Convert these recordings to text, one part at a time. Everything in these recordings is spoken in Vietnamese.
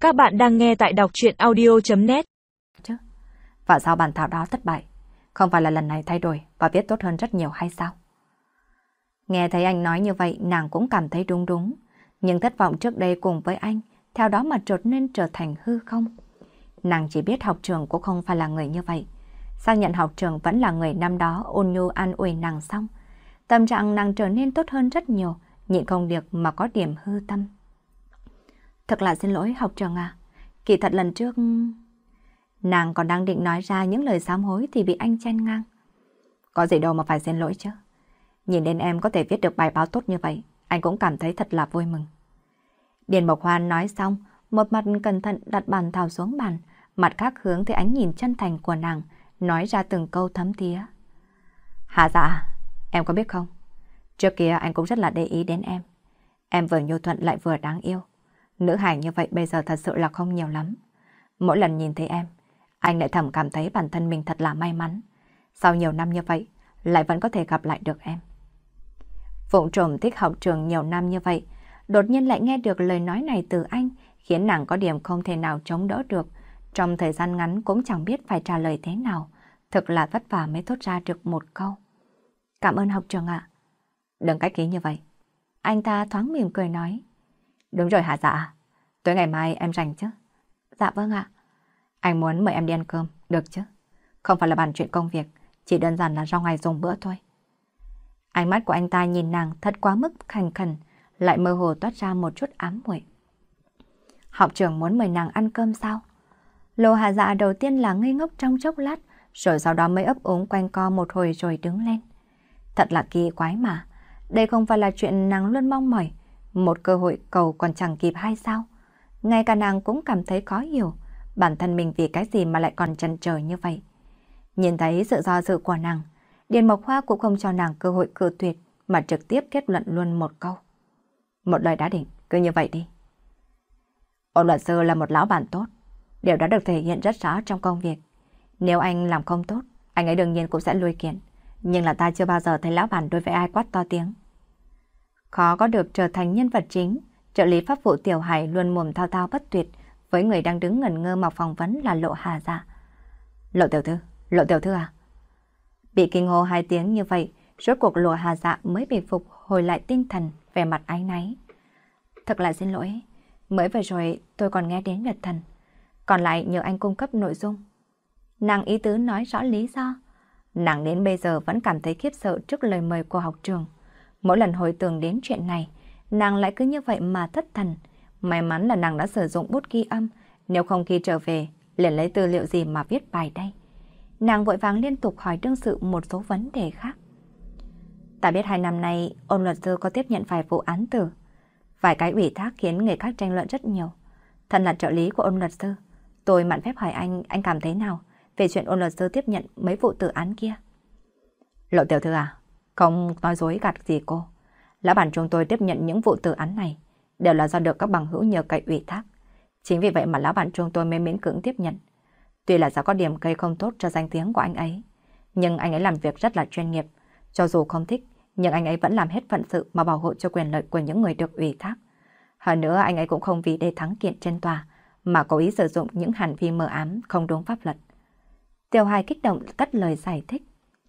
Các bạn đang nghe tại đọc truyện audio.net. Chứ, và sao bản thảo đó thất bại? Không phải là lần này thay đổi và viết tốt hơn rất nhiều hay sao? Nghe thấy anh nói như vậy, nàng cũng cảm thấy đúng đúng. Nhưng thất vọng trước đây cùng với anh, theo đó mà trột nên trở thành hư không. Nàng chỉ biết học trường cũng không phải là người như vậy. Xác nhận học trường vẫn là người năm đó ôn nhu an ủi nàng xong. Tâm trạng nàng trở nên tốt hơn rất nhiều, nhịn không được mà có điểm hư tâm. Thật là xin lỗi học trường à. Kỳ thật lần trước... Nàng còn đang định nói ra những lời sám hối thì bị anh chen ngang. Có gì đâu mà phải xin lỗi chứ. Nhìn đến em có thể viết được bài báo tốt như vậy, anh cũng cảm thấy thật là vui mừng. Điền Mộc Hoan nói xong, một mặt cẩn thận đặt bàn thảo xuống bàn, mặt khác hướng tới ánh nhìn chân thành của nàng, nói ra từng câu thấm thía. Hà dạ, em có biết không? Trước kia anh cũng rất là để ý đến em. Em vừa nhu thuận lại vừa đáng yêu. Nữ hài như vậy bây giờ thật sự là không nhiều lắm. Mỗi lần nhìn thấy em, anh lại thầm cảm thấy bản thân mình thật là may mắn. Sau nhiều năm như vậy, lại vẫn có thể gặp lại được em. Vụng trộm thích học trường nhiều năm như vậy, đột nhiên lại nghe được lời nói này từ anh, khiến nàng có điểm không thể nào chống đỡ được. Trong thời gian ngắn cũng chẳng biết phải trả lời thế nào. Thực là vất vả mới thốt ra được một câu. Cảm ơn học trường ạ. Đừng cách khí như vậy. Anh ta thoáng mỉm cười nói. Đúng rồi hả dạ. Tối ngày mai em rảnh chứ? Dạ vâng ạ. Anh muốn mời em đi ăn cơm, được chứ? Không phải là bàn chuyện công việc, chỉ đơn giản là do ngày dùng bữa thôi. Ánh mắt của anh ta nhìn nàng thật quá mức khành khẩn, lại mơ hồ toát ra một chút ám muội. Học trưởng muốn mời nàng ăn cơm sao? Lô Hà Dạ đầu tiên là ngây ngốc trong chốc lát, rồi sau đó mới ấp úng quanh co một hồi rồi đứng lên. Thật là kỳ quái mà, đây không phải là chuyện nàng luôn mong mỏi, một cơ hội cầu còn chẳng kịp hay sao? Ngay cả nàng cũng cảm thấy khó hiểu, bản thân mình vì cái gì mà lại còn chần chờ như vậy. Nhìn thấy sự do dự của nàng, Điền Mộc Hoa cũng không cho nàng cơ hội cự tuyệt mà trực tiếp kết luận luôn một câu. Một lời đã định, cứ như vậy đi. Ôn luật sư là một lão bản tốt, điều đó được thể hiện rất rõ trong công việc. Nếu anh làm không tốt, anh ấy đương nhiên cũng sẽ lui kiện. Nhưng là ta chưa bao giờ thấy lão bản đối với ai quát to tiếng. Khó có được trở thành nhân vật chính, trợ lý pháp vụ Tiểu Hải luôn mồm thao thao bất tuyệt với người đang đứng ngẩn ngơ mà phỏng vấn là Lộ Hà Dạ. Lộ tiểu thư à? Bị kinh hô hai tiếng như vậy, rốt cuộc Lộ Hà Dạ mới bị phục hồi lại tinh thần, vẻ mặt áy náy. Thật là xin lỗi, mới vừa rồi tôi còn nghe đến Nhật Thần, còn lại nhờ anh cung cấp nội dung. Nàng ý tứ nói rõ lý do. Nàng đến bây giờ vẫn cảm thấy khiếp sợ trước lời mời của học trường. Mỗi lần hồi tưởng đến chuyện này, nàng lại cứ như vậy mà thất thần. May mắn là nàng đã sử dụng bút ghi âm, nếu không khi trở về, liền lấy tư liệu gì mà viết bài đây. Nàng vội vàng liên tục hỏi đương sự một số vấn đề khác. Ta biết 2 năm nay, ôn luật sư có tiếp nhận vài vụ án tử. Vài cái ủy thác khiến người khác tranh luận rất nhiều. Thân là trợ lý của ôn luật sư, tôi mạn phép hỏi anh cảm thấy nào về chuyện ôn luật sư tiếp nhận mấy vụ tử án kia? Lộ tiểu thư à, không nói dối gạt gì cô. Lão bản chúng tôi tiếp nhận những vụ tử án này đều là do được các bằng hữu nhờ cậy ủy thác. Chính vì vậy mà lão bản chúng tôi mới miễn cưỡng tiếp nhận. Tuy là do có điểm gây không tốt cho danh tiếng của anh ấy, nhưng anh ấy làm việc rất là chuyên nghiệp. Cho dù không thích, nhưng anh ấy vẫn làm hết phận sự mà bảo hộ cho quyền lợi của những người được ủy thác. Hơn nữa anh ấy cũng không vì để thắng kiện trên tòa mà cố ý sử dụng những hành vi mờ ám không đúng pháp luật. Tiểu Hải kích động cất lời giải thích.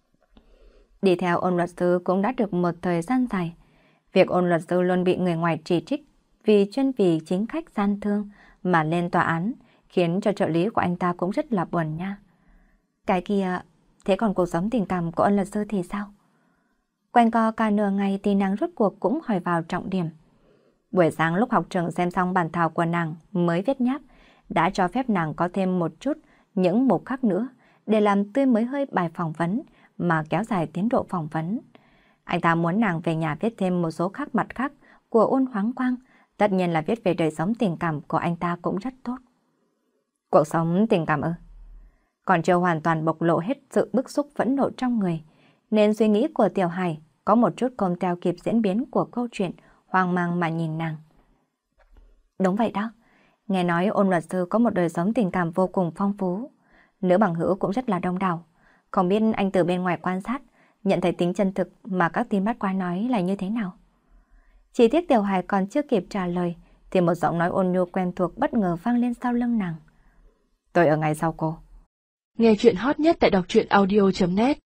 Đi theo ôn luật sư cũng đã được một thời gian dài. Việc ôn luật sư luôn bị người ngoài chỉ trích vì chuyên vì chính khách gian thương mà lên tòa án khiến cho trợ lý của anh ta cũng rất là buồn nha. Cái kia, thế còn cuộc sống tình cảm của ôn luật sư thì sao? Quanh co cả nửa ngày thì nàng rốt cuộc cũng hỏi vào trọng điểm. Buổi sáng lúc học trường xem xong bản thảo của nàng mới viết nháp, đã cho phép nàng có thêm một chút những mục khác nữa để làm tươi mới hơi bài phỏng vấn mà kéo dài tiến độ phỏng vấn. Anh ta muốn nàng về nhà viết thêm một số khác mặt khác của Ôn Hoáng Quang, tất nhiên là viết về đời sống tình cảm của anh ta cũng rất tốt. Cuộc sống tình cảm ư? Còn chưa hoàn toàn bộc lộ hết sự bức xúc phẫn nộ trong người, nên suy nghĩ của Tiểu Hải có một chút không theo kịp diễn biến của câu chuyện, hoang mang mà nhìn nàng. Đúng vậy đó, nghe nói Ôn luật sư có một đời sống tình cảm vô cùng phong phú, nữ bằng hữu cũng rất là đông đảo. Không biết anh từ bên ngoài quan sát, nhận thấy tính chân thực mà các tin bắt quái nói là như thế nào? Chỉ tiếc Tiểu Hải còn chưa kịp trả lời thì một giọng nói ôn nhu quen thuộc bất ngờ vang lên sau lưng nàng. Tôi ở ngay sau cô. Nghe chuyện hot nhất tại đọc truyện audio.net